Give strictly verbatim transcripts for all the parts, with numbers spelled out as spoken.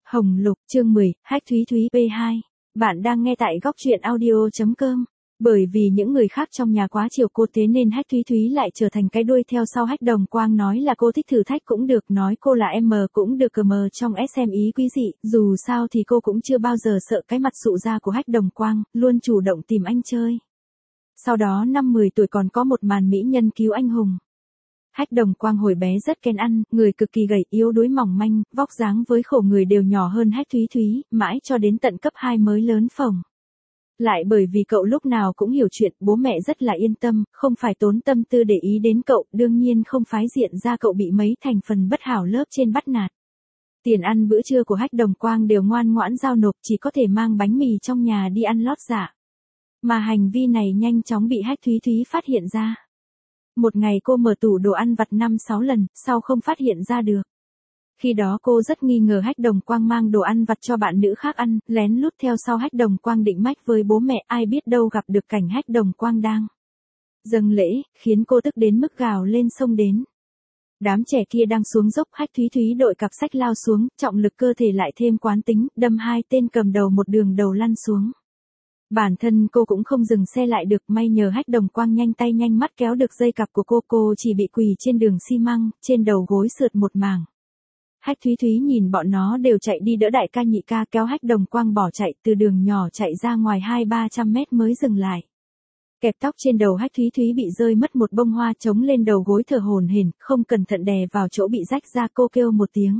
Hồng Lục, chương mười, Hách Thúy Thúy pê hai. Bạn đang nghe tại góc truyện audio chấm com. Bởi vì những người khác trong nhà quá chiều cô thế nên Hách Thúy Thúy lại trở thành cái đuôi theo sau Hách Đồng Quang, nói là cô thích thử thách cũng được, nói cô là em cũng được, cờ mờ trong ét em ý quý dị, dù sao thì cô cũng chưa bao giờ sợ cái mặt sụ ra của Hách Đồng Quang, luôn chủ động tìm anh chơi. Sau đó năm mười tuổi còn có một màn mỹ nhân cứu anh hùng. Hách Đồng Quang hồi bé rất kén ăn, người cực kỳ gầy yếu đuối mỏng manh, vóc dáng với khổ người đều nhỏ hơn Hách Thúy Thúy, mãi cho đến tận cấp hai mới lớn phồng. Lại bởi vì cậu lúc nào cũng hiểu chuyện, bố mẹ rất là yên tâm, không phải tốn tâm tư để ý đến cậu, đương nhiên không phái diện ra cậu bị mấy thành phần bất hảo lớp trên bắt nạt. Tiền ăn bữa trưa của Hách Đồng Quang đều ngoan ngoãn giao nộp, chỉ có thể mang bánh mì trong nhà đi ăn lót dạ. Mà hành vi này nhanh chóng bị Hách Thúy Thúy phát hiện ra. Một ngày cô mở tủ đồ ăn vặt năm sáu lần, sau không phát hiện ra được. Khi đó cô rất nghi ngờ Hách Đồng Quang mang đồ ăn vặt cho bạn nữ khác ăn, lén lút theo sau Hách Đồng Quang định mách với bố mẹ, ai biết đâu gặp được cảnh Hách Đồng Quang đang dâng lễ, khiến cô tức đến mức gào lên xông đến. Đám trẻ kia đang xuống dốc, Hách Thúy Thúy đội cặp sách lao xuống, trọng lực cơ thể lại thêm quán tính, đâm hai tên cầm đầu một đường đầu lăn xuống. Bản thân cô cũng không dừng xe lại được, may nhờ Hách Đồng Quang nhanh tay nhanh mắt kéo được dây cặp của cô, cô chỉ bị quỳ trên đường xi măng, trên đầu gối sượt một mảng. Hách Thúy Thúy nhìn bọn nó đều chạy đi đỡ đại ca nhị ca, kéo Hách Đồng Quang bỏ chạy, từ đường nhỏ chạy ra ngoài hai ba trăm mét mới dừng lại. Kẹp tóc trên đầu Hách Thúy Thúy bị rơi mất một bông hoa, trống lên đầu gối thở hổn hển, không cẩn thận đè vào chỗ bị rách ra, cô kêu một tiếng.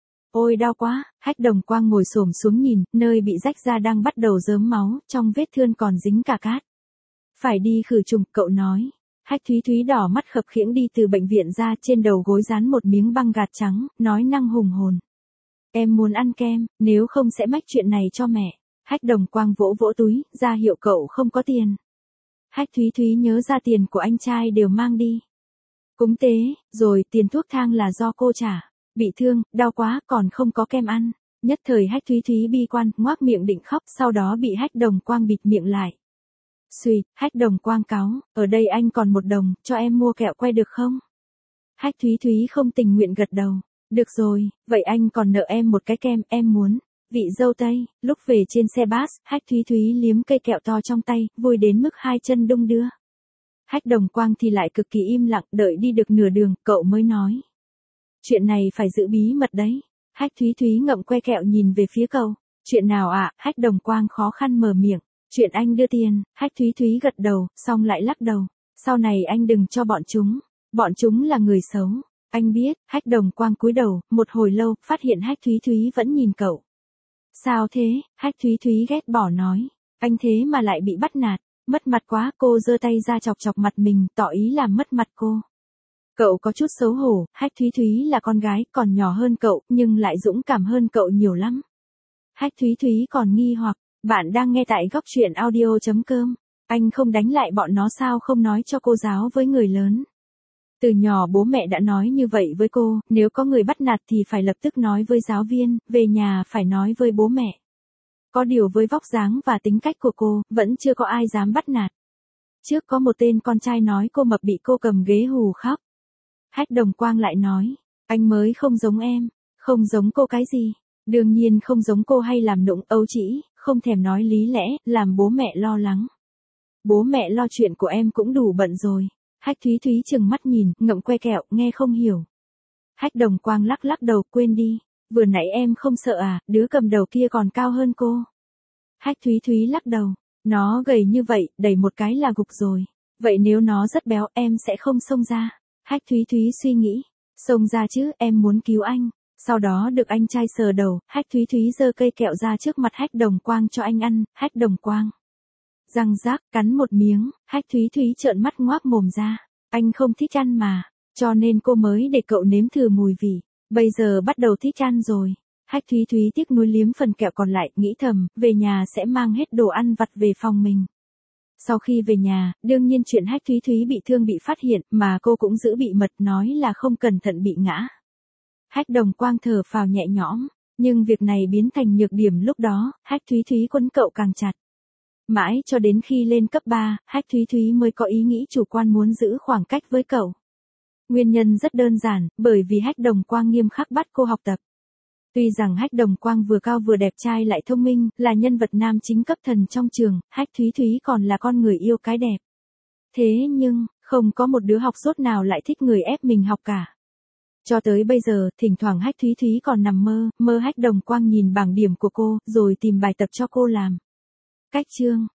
Ôi đau quá, Hách Đồng Quang ngồi xổm xuống nhìn, nơi bị rách ra đang bắt đầu rớm máu, trong vết thương còn dính cả cát. Phải đi khử trùng, cậu nói. Hách Thúy Thúy đỏ mắt khập khiễng đi từ bệnh viện ra, trên đầu gối dán một miếng băng gạc trắng, nói năng hùng hồn. Em muốn ăn kem, nếu không sẽ mách chuyện này cho mẹ. Hách Đồng Quang vỗ vỗ túi, ra hiệu cậu không có tiền. Hách Thúy Thúy nhớ ra tiền của anh trai đều mang đi. Cúng tế, rồi tiền thuốc thang là do cô trả. Bị thương, đau quá, còn không có kem ăn. Nhất thời Hách Thúy Thúy bi quan, ngoác miệng định khóc, sau đó bị Hách Đồng Quang bịt miệng lại. Xùi, Hách Đồng Quang cáu, ở đây anh còn một đồng, cho em mua kẹo que được không? Hách Thúy Thúy không tình nguyện gật đầu. Được rồi, vậy anh còn nợ em một cái kem, em muốn. Vị dâu tây, lúc về trên xe bus, Hách Thúy Thúy liếm cây kẹo to trong tay, vui đến mức hai chân đung đưa. Hách Đồng Quang thì lại cực kỳ im lặng, đợi đi được nửa đường, cậu mới nói. Chuyện này phải giữ bí mật đấy. Hách Thúy Thúy ngậm que kẹo nhìn về phía cậu. Chuyện nào ạ? À? Hách Đồng Quang khó khăn mở miệng. Chuyện anh đưa tiền. Hách Thúy Thúy gật đầu, xong lại lắc đầu. Sau này anh đừng cho bọn chúng. Bọn chúng là người xấu. Anh biết. Hách Đồng Quang cúi đầu, một hồi lâu, phát hiện Hách Thúy Thúy vẫn nhìn cậu. Sao thế? Hách Thúy Thúy ghét bỏ nói. Anh thế mà lại bị bắt nạt. Mất mặt quá, cô giơ tay ra chọc chọc mặt mình, tỏ ý làm mất mặt cô. Cậu có chút xấu hổ, Hách Thúy Thúy là con gái, còn nhỏ hơn cậu, nhưng lại dũng cảm hơn cậu nhiều lắm. Hách Thúy Thúy còn nghi hoặc, bạn đang nghe tại góc truyện audio chấm com. Anh không đánh lại bọn nó sao không nói cho cô giáo với người lớn. Từ nhỏ bố mẹ đã nói như vậy với cô, nếu có người bắt nạt thì phải lập tức nói với giáo viên, về nhà phải nói với bố mẹ. Có điều với vóc dáng và tính cách của cô, vẫn chưa có ai dám bắt nạt. Trước có một tên con trai nói cô mập bị cô cầm ghế hù khóc. Hách Đồng Quang lại nói, anh mới không giống em, không giống cô cái gì, đương nhiên không giống cô hay làm nũng ấu trĩ, không thèm nói lý lẽ, làm bố mẹ lo lắng. Bố mẹ lo chuyện của em cũng đủ bận rồi. Hách Thúy Thúy chừng mắt nhìn, ngậm que kẹo, nghe không hiểu. Hách Đồng Quang lắc lắc đầu, quên đi, vừa nãy em không sợ à, đứa cầm đầu kia còn cao hơn cô. Hách Thúy Thúy lắc đầu, nó gầy như vậy, đẩy một cái là gục rồi. Vậy nếu nó rất béo, em sẽ không xông ra. Hách Thúy Thúy suy nghĩ, xông ra chứ, em muốn cứu anh. Sau đó được anh trai sờ đầu, Hách Thúy Thúy giơ cây kẹo ra trước mặt Hách Đồng Quang cho anh ăn, Hách Đồng Quang răng rác, cắn một miếng, Hách Thúy Thúy trợn mắt ngoác mồm ra. Anh không thích ăn mà, cho nên cô mới để cậu nếm thử mùi vị. Bây giờ bắt đầu thích ăn rồi. Hách Thúy Thúy tiếc nuối liếm phần kẹo còn lại, nghĩ thầm, về nhà sẽ mang hết đồ ăn vặt về phòng mình. Sau khi về nhà, đương nhiên chuyện Hách Thúy Thúy bị thương bị phát hiện, mà cô cũng giữ bị mật, nói là không cẩn thận bị ngã. Hách Đồng Quang thở phào nhẹ nhõm, nhưng việc này biến thành nhược điểm lúc đó, Hách Thúy Thúy quấn cậu càng chặt. Mãi cho đến khi lên cấp ba, Hách Thúy Thúy mới có ý nghĩ chủ quan muốn giữ khoảng cách với cậu. Nguyên nhân rất đơn giản, bởi vì Hách Đồng Quang nghiêm khắc bắt cô học tập. Tuy rằng Hách Đồng Quang vừa cao vừa đẹp trai lại thông minh, là nhân vật nam chính cấp thần trong trường, Hách Thúy Thúy còn là con người yêu cái đẹp. Thế nhưng, không có một đứa học dốt nào lại thích người ép mình học cả. Cho tới bây giờ, thỉnh thoảng Hách Thúy Thúy còn nằm mơ, mơ Hách Đồng Quang nhìn bảng điểm của cô, rồi tìm bài tập cho cô làm. Cách chương